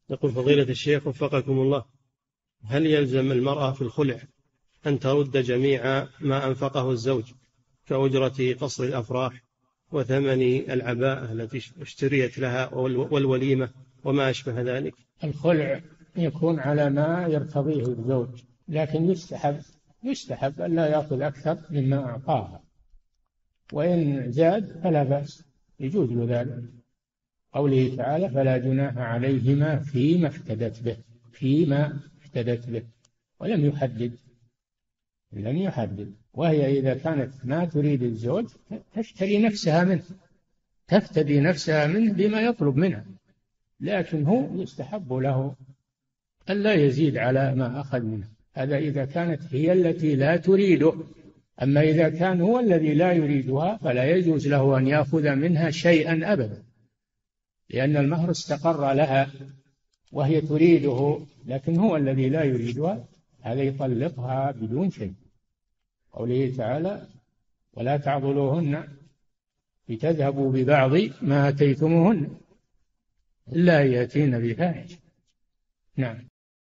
يقول فضيلة الشيخ وفقكم الله، هل يلزم المرأة في الخلع أن ترد جميع ما أنفقه الزوج كأجرة قصر الأفراح وثمن العباءة التي اشتريت لها والوليمة وما أشبه ذلك؟ الخلع يكون على ما يرتضيه الزوج، لكن يستحب أن لا يأخذ أكثر مما أعطاها، وإن زاد فلا بأس، يجوز له ذلك. قوله تعالى: فلا جناح عليهما فيما افتدت به، ولم يحدد. وهي إذا كانت ما تريد الزوج تفتدي نفسها منه بما يطلب منها، لكن هو يستحب له ألا يزيد على ما أخذ منه. هذا إذا كانت هي التي لا تريده. أما إذا كان هو الذي لا يريدها فلا يجوز له أن يأخذ منها شيئا أبدا، لأن المهر استقر لها وهي تريده، لكن هو الذي لا يريدها، هذا يطلقها بدون شيء. قوله تعالى: ولا تعضلوهن لتذهبوا ببعض ما آتيتموهن إلا أن يأتين بفاحشة. نعم.